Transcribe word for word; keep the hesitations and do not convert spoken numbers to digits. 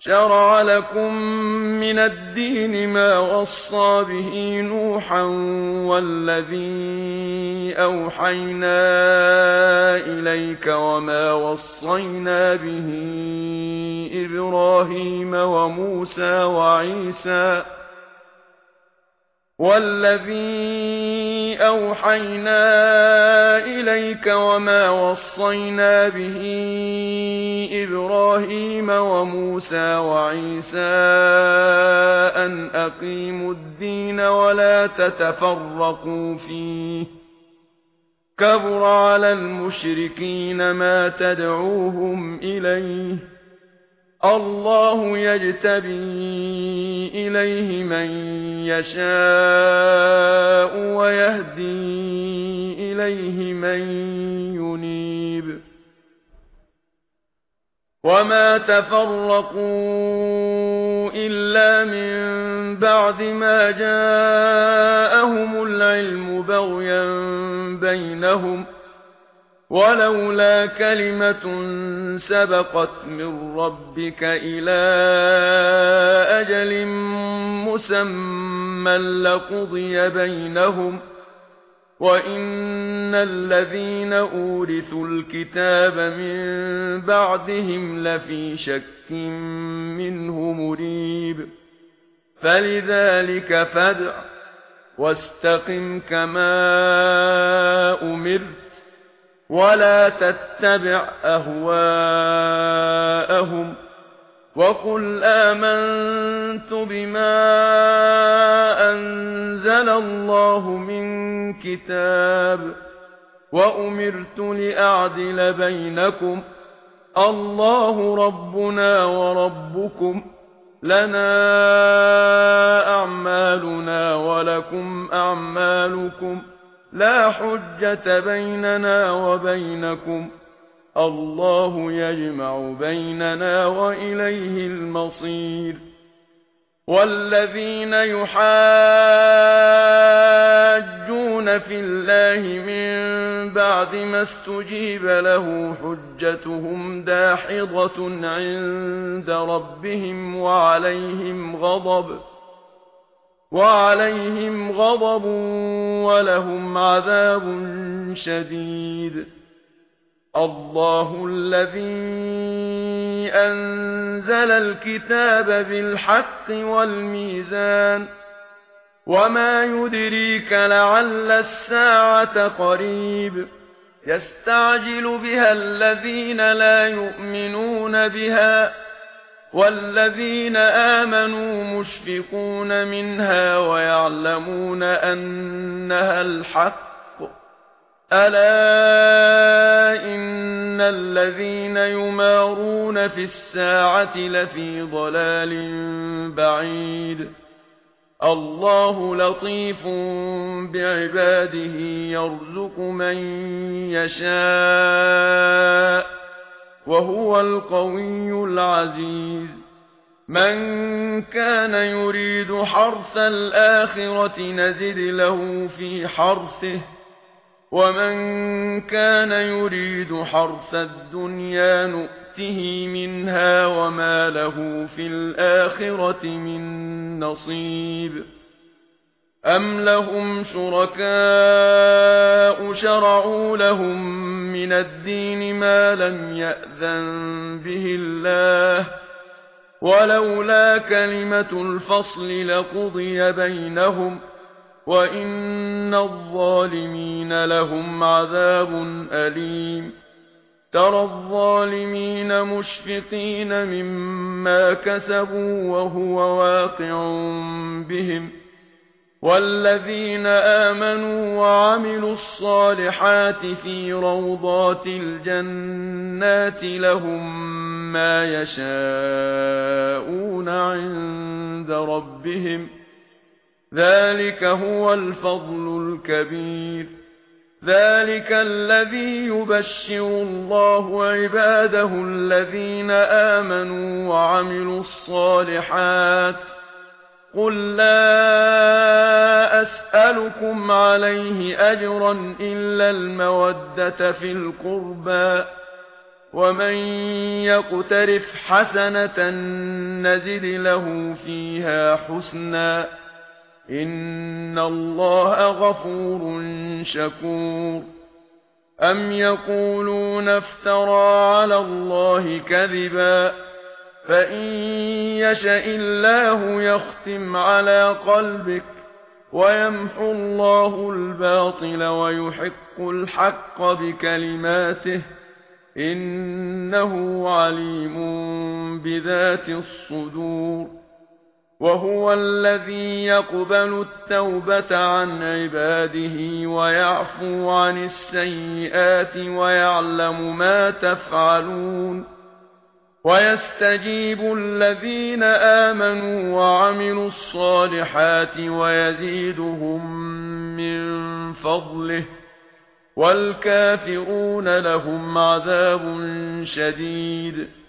شرع لكم من الدين ما وصى به نوحا والذي أوحينا إليك وما وصينا به إبراهيم وموسى وعيسى والذي أوحينا إليك وما وصينا به إبراهيم وموسى وعيسى أن أقيموا الدين ولا تتفرقوا فيه كبر على المشركين ما تدعوهم إليه الله يجتبي إليه من يشاء ويهدي إليه من ينيب وما تفرقوا إلا من بعد ما جاءهم العلم بغيا بينهم ولولا كلمة سبقت من ربك إلى أجل مسمى لقضي بينهم وإن الذين أورثوا الكتاب من بعدهم لفي شك منه مريب فلذلك فادع واستقم كما أمرت ولا تتبع أهواءهم وقل آمنت بما أنزل الله من كتاب وأمرت لأعدل بينكم الله ربنا وربكم لنا أعمالنا ولكم أعمالكم لا حجة بيننا وبينكم الله يجمع بيننا وإليه المصير والذين يحاجون في الله من بعد ما استجيب له حجتهم داحضة عند ربهم وعليهم غضب وعليهم غضب ولهم عذاب شديد الله الذي أنزل الكتاب بالحق والميزان وما يدريك لعل الساعة قريب يستعجل بها الذين لا يؤمنون بها والذين آمنوا مشفقون منها ويعلمون أنها الحق ألا إن الذين يمارون في الساعة لفي ضلال بعيد الله لطيف بعباده يرزق من يشاء وهو القوي العزيز من كان يريد حرث الآخرة نزد له في حرثه ومن كان يريد حرث الدنيا نؤته منها وما له في الآخرة من نصيب أم لهم شركاء شرعوا لهم من الدين ما لم يأذن به الله ولولا كلمة الفصل لقضي بينهم وإن الظالمين لهم عذاب أليم ترى الظالمين مشفقين مما كسبوا وهو واقع بهم والذين آمنوا وعملوا الصالحات في روضات الجنات لهم ما يشاءون عند ربهم ذلك هو الفضل الكبير ذلك الذي يبشر الله عباده الذين آمنوا وعملوا الصالحات قل لا أسألكم عليه أجرا إلا المودة في القربى ومن يقترف حسنة نزد له فيها حسنا إن الله غفور شكور أم يقولون افترى على الله كذبا فإن يشاء الله يختم على قلبك ويمحو الله الباطل ويحق الحق بكلماته إنه عليم بذات الصدور وهو الذي يقبل التوبة عن عباده ويعفو عن السيئات ويعلم ما تفعلون ويستجيب الذين آمنوا وعملوا الصالحات ويزيدهم من فضله والكافرون لهم عذاب شديد